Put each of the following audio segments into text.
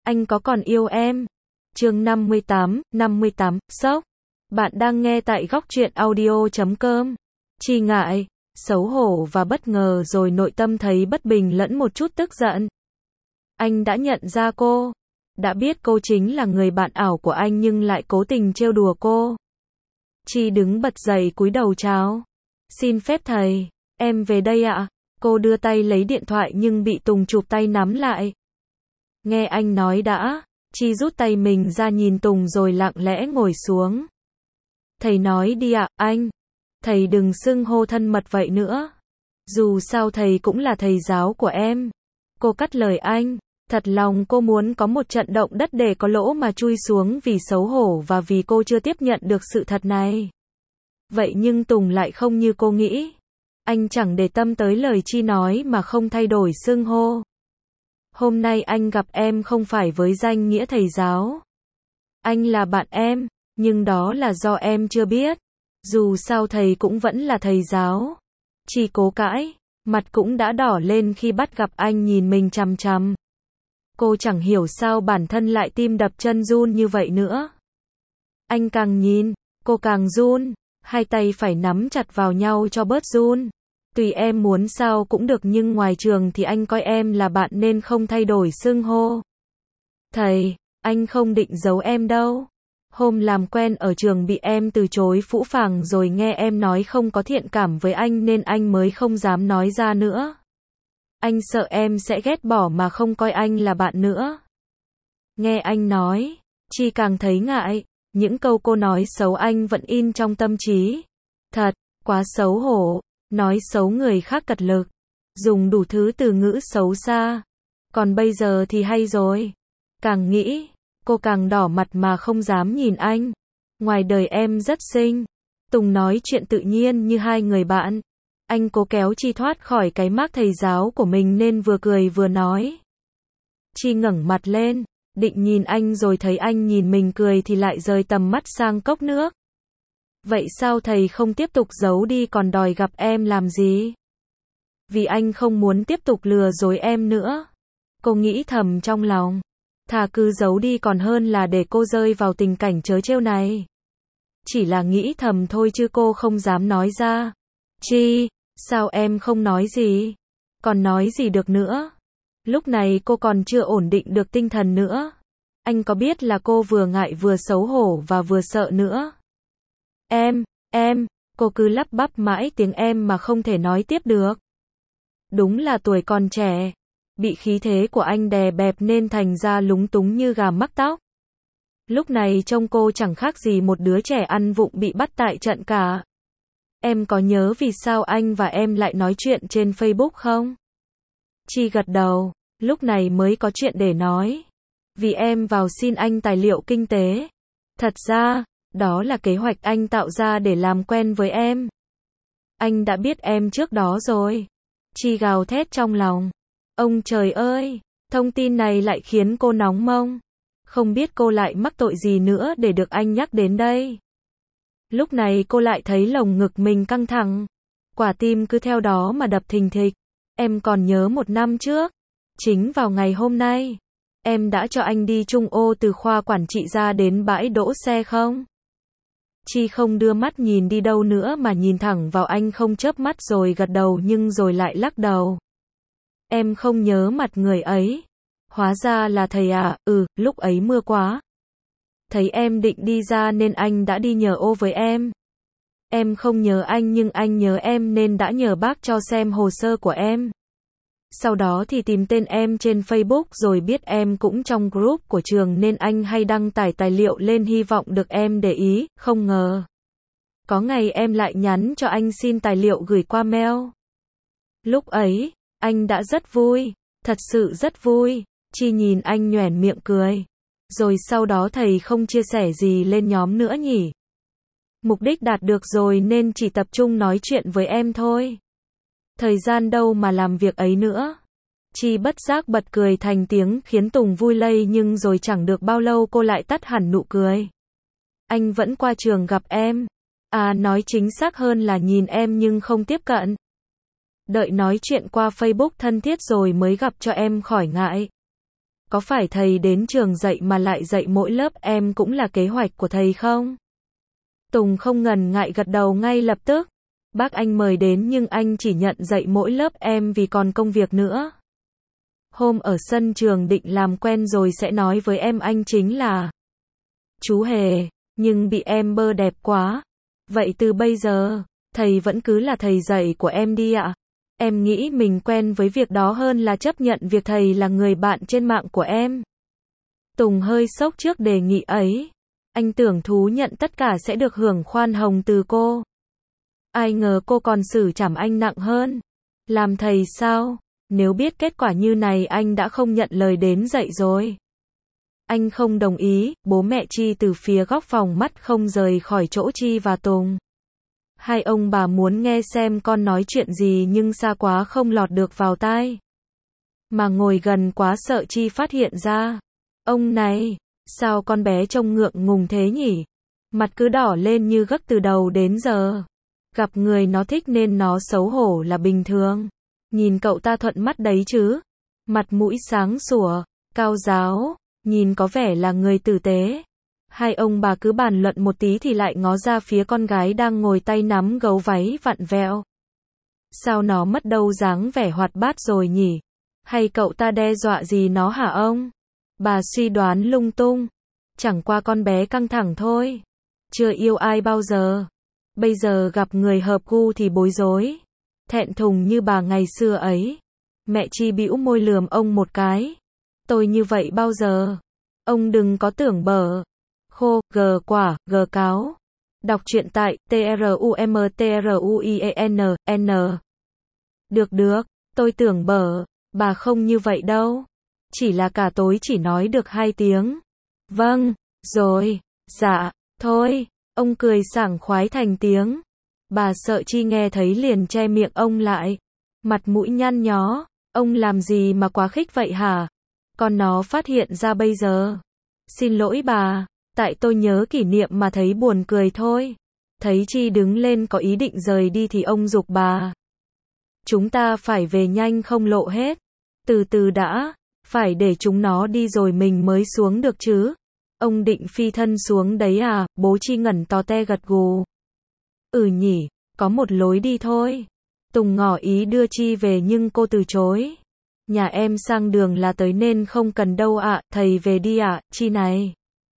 Anh có còn yêu em? Chương 58, sốc. Bạn đang nghe tại góc truyện audio.com. Chi ngại, xấu hổ và bất ngờ rồi nội tâm thấy bất bình lẫn một chút tức giận. Anh đã nhận ra cô, đã biết cô chính là người bạn ảo của anh nhưng lại cố tình trêu đùa cô. Chi đứng bật dậy cúi đầu chào. Xin phép thầy, em về đây ạ. Cô đưa tay lấy điện thoại nhưng bị Tùng chụp tay nắm lại. Nghe anh nói đã, Chi rút tay mình ra nhìn Tùng rồi lặng lẽ ngồi xuống. Thầy nói đi ạ, anh. Thầy đừng xưng hô thân mật vậy nữa. Dù sao thầy cũng là thầy giáo của em. Cô cắt lời anh. Thật lòng cô muốn có một trận động đất để có lỗ mà chui xuống vì xấu hổ và vì cô chưa tiếp nhận được sự thật này. Vậy nhưng Tùng lại không như cô nghĩ. Anh chẳng để tâm tới lời Chi nói mà không thay đổi xưng hô. Hôm nay anh gặp em không phải với danh nghĩa thầy giáo. Anh là bạn em, nhưng đó là do em chưa biết. Dù sao thầy cũng vẫn là thầy giáo. Chi cố cãi, mặt cũng đã đỏ lên khi bắt gặp anh nhìn mình chằm chằm. Cô chẳng hiểu sao bản thân lại tim đập chân run như vậy nữa. Anh càng nhìn, cô càng run, hai tay phải nắm chặt vào nhau cho bớt run. Tùy em muốn sao cũng được nhưng ngoài trường thì anh coi em là bạn nên không thay đổi xưng hô. Thầy, anh không định giấu em đâu. Hôm làm quen ở trường bị em từ chối phũ phàng rồi nghe em nói không có thiện cảm với anh nên anh mới không dám nói ra nữa. Anh sợ em sẽ ghét bỏ mà không coi anh là bạn nữa. Nghe anh nói, Chi càng thấy ngại, những câu cô nói xấu anh vẫn in trong tâm trí. Thật, quá xấu hổ, nói xấu người khác cật lực, dùng đủ thứ từ ngữ xấu xa. Còn bây giờ thì hay rồi. Càng nghĩ, cô càng đỏ mặt mà không dám nhìn anh. Ngoài đời em rất xinh. Tùng nói chuyện tự nhiên như hai người bạn. Anh cố kéo Chi thoát khỏi cái mác thầy giáo của mình nên vừa cười vừa nói. Chi ngẩng mặt lên, định nhìn anh rồi thấy anh nhìn mình cười thì lại rời tầm mắt sang cốc nước. Vậy sao thầy không tiếp tục giấu đi còn đòi gặp em làm gì? Vì anh không muốn tiếp tục lừa dối em nữa. Cô nghĩ thầm trong lòng. Thà cứ giấu đi còn hơn là để cô rơi vào tình cảnh trớ trêu này. Chỉ là nghĩ thầm thôi chứ cô không dám nói ra. Chi, sao em không nói gì? Còn nói gì được nữa? Lúc này cô còn chưa ổn định được tinh thần nữa. Anh có biết là cô vừa ngại vừa xấu hổ và vừa sợ nữa. Em, cô cứ lắp bắp mãi tiếng em mà không thể nói tiếp được. Đúng là tuổi còn trẻ, bị khí thế của anh đè bẹp nên thành ra lúng túng như gà mắc tóc. Lúc này trông cô chẳng khác gì một đứa trẻ ăn vụng bị bắt tại trận cả. Em có nhớ vì sao anh và em lại nói chuyện trên Facebook không? Chi gật đầu, lúc này mới có chuyện để nói. Vì em vào xin anh tài liệu kinh tế. Thật ra, đó là kế hoạch anh tạo ra để làm quen với em. Anh đã biết em trước đó rồi. Chi gào thét trong lòng. Ông trời ơi, thông tin này lại khiến cô nóng mông. Không biết cô lại mắc tội gì nữa để được anh nhắc đến đây. Lúc này cô lại thấy lồng ngực mình căng thẳng. Quả tim cứ theo đó mà đập thình thịch. Em còn nhớ 1 năm trước. Chính vào ngày hôm nay. Em đã cho anh đi chung ô từ khoa quản trị ra đến bãi đỗ xe không? Chi không đưa mắt nhìn đi đâu nữa mà nhìn thẳng vào anh không chớp mắt rồi gật đầu nhưng rồi lại lắc đầu. Em không nhớ mặt người ấy. Hóa ra là thầy à, lúc ấy mưa quá. Thấy em định đi ra nên anh đã đi nhờ ô với em. Em không nhớ anh nhưng anh nhớ em nên đã nhờ bác cho xem hồ sơ của em. Sau đó thì tìm tên em trên Facebook rồi biết em cũng trong group của trường nên anh hay đăng tải tài liệu lên hy vọng được em để ý, không ngờ. Có ngày em lại nhắn cho anh xin tài liệu gửi qua mail. Lúc ấy, anh đã rất vui, thật sự rất vui. Chi nhìn anh nhoẻn miệng cười. Rồi sau đó thầy không chia sẻ gì lên nhóm nữa nhỉ? Mục đích đạt được rồi nên chỉ tập trung nói chuyện với em thôi. Thời gian đâu mà làm việc ấy nữa. Chi bất giác bật cười thành tiếng khiến Tùng vui lây nhưng rồi chẳng được bao lâu cô lại tắt hẳn nụ cười. Anh vẫn qua trường gặp em. À nói chính xác hơn là nhìn em nhưng không tiếp cận. Đợi nói chuyện qua Facebook thân thiết rồi mới gặp cho em khỏi ngại. Có phải thầy đến trường dạy mà lại dạy mỗi lớp em cũng là kế hoạch của thầy không? Tùng không ngần ngại gật đầu ngay lập tức. Bác anh mời đến nhưng anh chỉ nhận dạy mỗi lớp em vì còn công việc nữa. Hôm ở sân trường định làm quen rồi sẽ nói với em anh chính là chú Hề, nhưng bị em bơ đẹp quá. Vậy từ bây giờ, thầy vẫn cứ là thầy dạy của em đi ạ. Em nghĩ mình quen với việc đó hơn là chấp nhận việc thầy là người bạn trên mạng của em. Tùng hơi sốc trước đề nghị ấy. Anh tưởng thú nhận tất cả sẽ được hưởng khoan hồng từ cô. Ai ngờ cô còn xử trảm anh nặng hơn. Làm thầy sao? Nếu biết kết quả như này anh đã không nhận lời đến dạy rồi. Anh không đồng ý, bố mẹ Chi từ phía góc phòng mắt không rời khỏi chỗ Chi và Tùng. Hai ông bà muốn nghe xem con nói chuyện gì nhưng xa quá không lọt được vào tai. Mà ngồi gần quá sợ Chi phát hiện ra. Ông này, sao con bé trông ngượng ngùng thế nhỉ? Mặt cứ đỏ lên như gấc từ đầu đến giờ. Gặp người nó thích nên nó xấu hổ là bình thường. Nhìn cậu ta thuận mắt đấy chứ. Mặt mũi sáng sủa, cao ráo, nhìn có vẻ là người tử tế. Hai ông bà cứ bàn luận một tí thì lại ngó ra phía con gái đang ngồi tay nắm gấu váy vặn vẹo. Sao nó mất đâu dáng vẻ hoạt bát rồi nhỉ? Hay cậu ta đe dọa gì nó hả ông? Bà suy đoán lung tung. Chẳng qua con bé căng thẳng thôi. Chưa yêu ai bao giờ. Bây giờ gặp người hợp gu thì bối rối. Thẹn thùng như bà ngày xưa ấy. Mẹ Chi bĩu môi lườm ông một cái. Tôi như vậy bao giờ? Ông đừng có tưởng bở. Khô, gờ quả, gờ cáo. Đọc truyện tại trumtruien. Được, tôi tưởng bở. Bà không như vậy đâu. Chỉ là cả tối chỉ nói được 2 tiếng. Vâng, rồi, dạ, thôi. Ông cười sảng khoái thành tiếng. Bà sợ Chi nghe thấy liền che miệng ông lại. Mặt mũi nhăn nhó. Ông làm gì mà quá khích vậy hả? Con nó phát hiện ra bây giờ. Xin lỗi bà. Tại tôi nhớ kỷ niệm mà thấy buồn cười thôi. Thấy Chi đứng lên có ý định rời đi thì ông giục bà. Chúng ta phải về nhanh không lộ hết. Từ từ đã. Phải để chúng nó đi rồi mình mới xuống được chứ. Ông định phi thân xuống đấy à? Bố Chi ngẩn to te gật gù. Ừ nhỉ, có một lối đi thôi. Tùng ngỏ ý đưa Chi về nhưng cô từ chối. Nhà em sang đường là tới nên không cần đâu ạ, thầy về đi ạ, Chi này.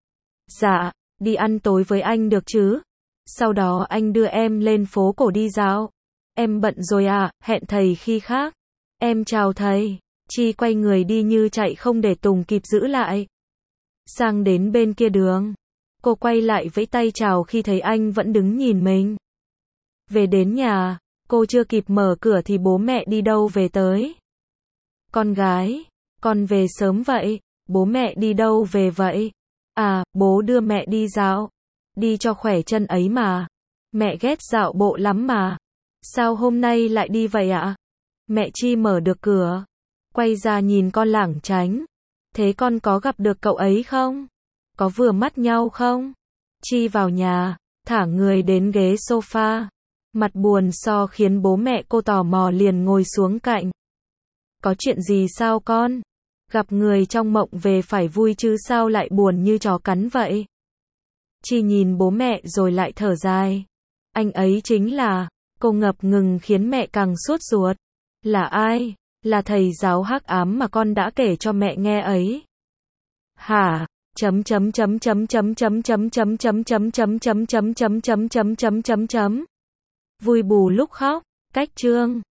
Dạ, đi ăn tối với anh được chứ? Sau đó anh đưa em lên phố cổ đi dạo. Em bận rồi ạ, hẹn thầy khi khác. Em chào thầy. Chi quay người đi như chạy không để Tùng kịp giữ lại. Sang đến bên kia đường. Cô quay lại vẫy tay chào khi thấy anh vẫn đứng nhìn mình. Về đến nhà, cô chưa kịp mở cửa thì bố mẹ đi đâu về tới. Con gái, con về sớm vậy, bố mẹ đi đâu về vậy? À, bố đưa mẹ đi dạo. Đi cho khỏe chân ấy mà. Mẹ ghét dạo bộ lắm mà. Sao hôm nay lại đi vậy ạ? Mẹ Chi mở được cửa. Quay ra nhìn con lảng tránh. Thế con có gặp được cậu ấy không? Có vừa mắt nhau không? Chi vào nhà, thả người đến ghế sofa. Mặt buồn so khiến bố mẹ cô tò mò liền ngồi xuống cạnh. Có chuyện gì sao con? Gặp người trong mộng về phải vui chứ sao lại buồn như chó cắn vậy? Chi nhìn bố mẹ rồi lại thở dài. Anh ấy chính là, cô ngập ngừng khiến mẹ càng sốt ruột. Là ai? Là thầy giáo hắc ám mà con đã kể cho mẹ nghe ấy. Hả? Vui bù lúc khóc. Cách chương